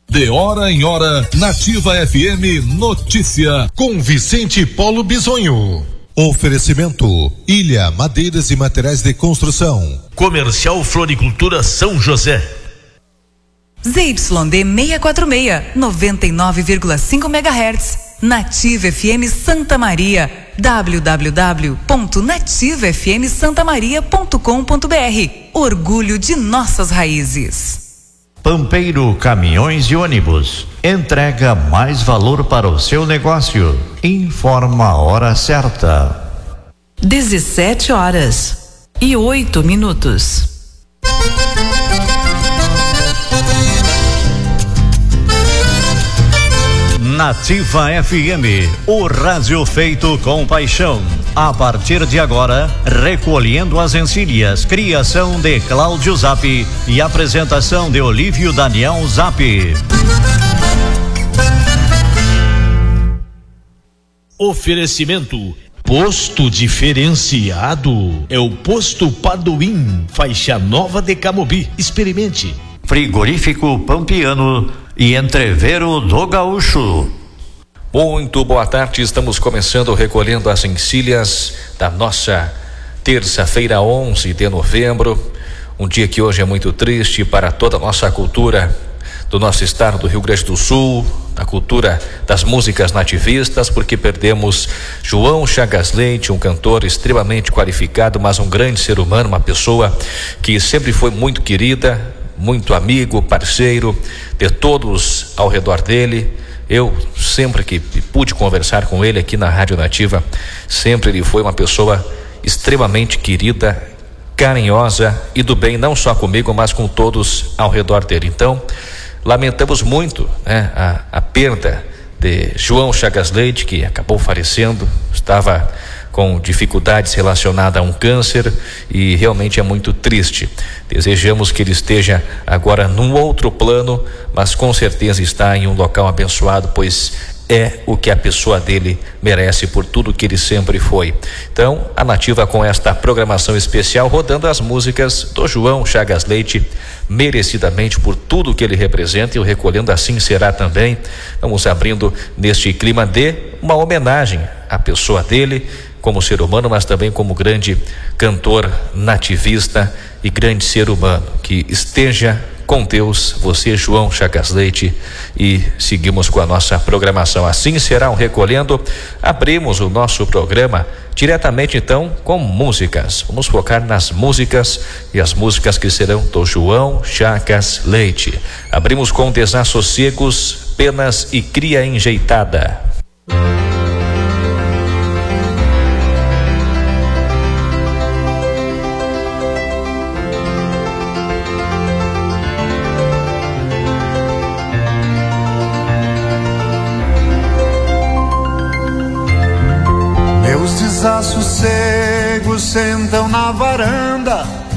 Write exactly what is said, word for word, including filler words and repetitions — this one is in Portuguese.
De hora em hora, Nativa F M Notícia, com Vicente Paulo Bisonho. Oferecimento: Ilha Madeiras e Materiais de Construção. Comercial Floricultura São José. Z Y D seiscentos e quarenta e seis, noventa e nove vírgula cinco megahertz. Nativa F M Santa Maria. w w w ponto nativa f m santa maria ponto com ponto b r. Orgulho de nossas raízes. Pampeiro Caminhões e Ônibus. Entrega mais valor para o seu negócio. Informa a hora certa. dezessete horas e oito minutos. Nativa F M, o rádio feito com paixão. A partir de agora, recolhendo as encilhas, criação de Cláudio Zap e apresentação de Olívio Daniel Zap. Oferecimento: Posto diferenciado é o Posto Padoim, faixa nova de Camobi. Experimente. Frigorífico Pampiano e Entreveiro do Gaúcho. Muito boa tarde, estamos começando recolhendo as encilhas da nossa terça-feira, onze de novembro, um dia que hoje é muito triste para toda a nossa cultura do nosso estado do Rio Grande do Sul, da cultura das músicas nativistas, porque perdemos João Chagas Leite, um cantor extremamente qualificado, mas um grande ser humano, uma pessoa que sempre foi muito querida, muito amigo, parceiro de todos ao redor dele. Eu sempre que pude conversar com ele aqui na Rádio Nativa, sempre ele foi uma pessoa extremamente querida, carinhosa e do bem, não só comigo, mas com todos ao redor dele. Então, lamentamos muito, né, a, a perda de João Chagas Leite, que acabou falecendo, estava com dificuldades relacionadas a um câncer e realmente é muito triste. Desejamos que ele esteja agora num outro plano, mas com certeza está em um local abençoado, pois é o que a pessoa dele merece por tudo que ele sempre foi. Então, a Nativa com esta programação especial, rodando as músicas do João Chagas Leite, merecidamente por tudo que ele representa, e o Recolhendo assim será também. Vamos abrindo neste clima de uma homenagem à pessoa dele, como ser humano, mas também como grande cantor nativista e grande ser humano. Que esteja com Deus, você, João Chagas Leite, e seguimos com a nossa programação. Assim será um Recolhendo. Abrimos o nosso programa diretamente então com músicas. Vamos focar nas músicas e as músicas que serão do João Chagas Leite. Abrimos com Desassossegos, Penas e Cria Enjeitada. Desassossegos sentam na varanda,